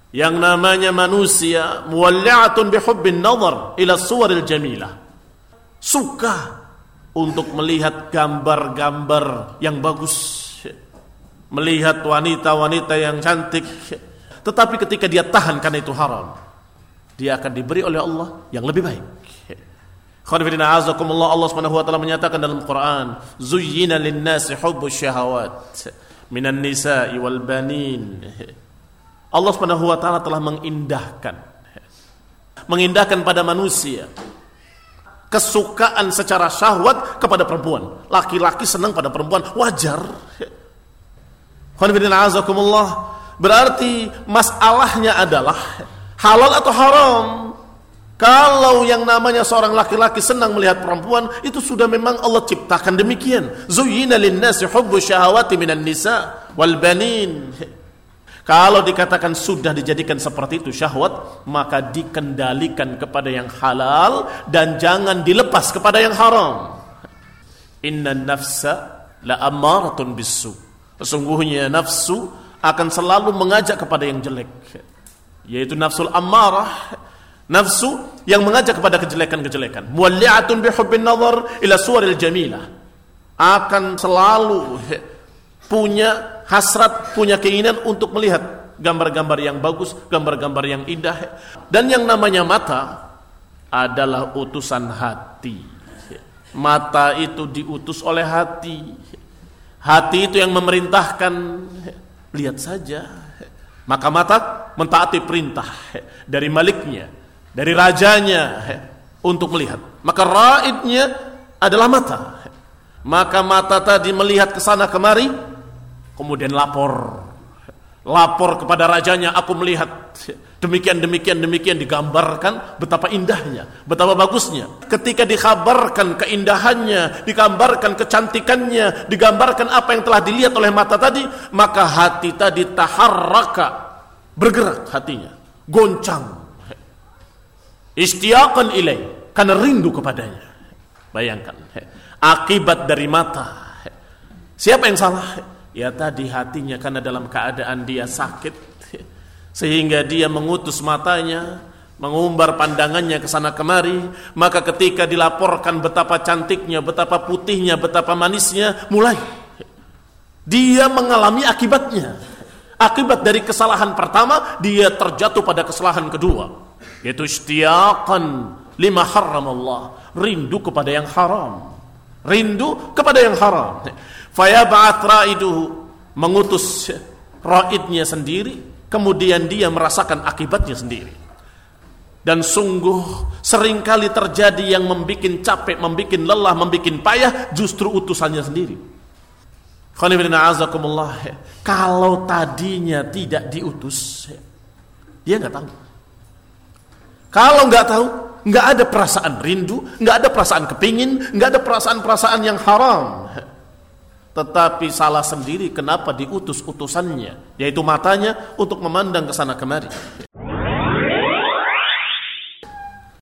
Yang namanya manusia muwalli'atun bihubbin nazar ila suwaril jamilah. Suka untuk melihat gambar-gambar yang bagus, melihat wanita-wanita yang cantik. Tetapi ketika dia tahan karena itu haram, dia akan diberi oleh Allah yang lebih baik. Allah Subhanahu wa taala menyatakan dalam Quran, "Zuyyina lin-nasi hubbus syahawat minan nisa'i wal banin." Allah Subhanahu wa taala telah mengindahkan pada manusia kesukaan secara syahwat kepada perempuan. Laki-laki senang pada perempuan, wajar. Berarti masalahnya adalah halal atau haram. Kalau yang namanya seorang laki-laki senang melihat perempuan, itu sudah memang Allah ciptakan demikian. Zuyyina lin-nasi hubbus syahawati minan nisa wal banin. Kalau dikatakan sudah dijadikan seperti itu syahwat, maka dikendalikan kepada yang halal dan jangan dilepas kepada yang haram. Innan nafsa la ammaratun bisu. Sesungguhnya nafsu akan selalu mengajak kepada yang jelek, yaitu nafsul ammarah. Nafsu yang mengajak kepada kejelekan-kejelekan. Muwalli'atun bihubbin nazar ila suwaril jamilah. Akan selalu punya hasrat, punya keinginan untuk melihat gambar-gambar yang bagus, gambar-gambar yang indah. Dan yang namanya mata adalah utusan hati. Mata itu diutus oleh hati. Hati itu yang memerintahkan, lihat saja. Maka mata mentaati perintah dari maliknya, dari rajanya untuk melihat. Maka raidnya adalah mata. Maka mata tadi melihat ke sana kemari, kemudian lapor kepada rajanya, aku melihat demikian digambarkan betapa indahnya, betapa bagusnya. Ketika dikabarkan keindahannya, digambarkan kecantikannya, digambarkan apa yang telah dilihat oleh mata tadi, maka hati tadi taharraka, bergerak hatinya, goncang. Istiyaqan ilai, karena rindu kepadanya. Bayangkan akibat dari mata. Siapa yang salah? Ya tadi hatinya, karena dalam keadaan dia sakit, sehingga dia mengutus matanya, mengumbar pandangannya ke sana kemari. Maka ketika dilaporkan betapa cantiknya, betapa putihnya, betapa manisnya, mulai dia mengalami akibatnya. Akibat dari kesalahan pertama, dia terjatuh pada kesalahan kedua, yaitu istiyaqan lima haramallah, rindu kepada yang haram, rindu kepada yang haram. Fayab'at raiduhu, mengutus raidnya sendiri, kemudian dia merasakan akibatnya sendiri. Dan sungguh seringkali terjadi yang membuat capek, membuat lelah, membuat payah justru utusannya sendiri. Kalau tadinya tidak diutus, dia nggak tahu. Kalau nggak tahu, nggak ada perasaan rindu, nggak ada perasaan kepingin, nggak ada perasaan-perasaan yang haram. Tetapi salah sendiri kenapa diutus utusannya, yaitu matanya untuk memandang ke sana kemari.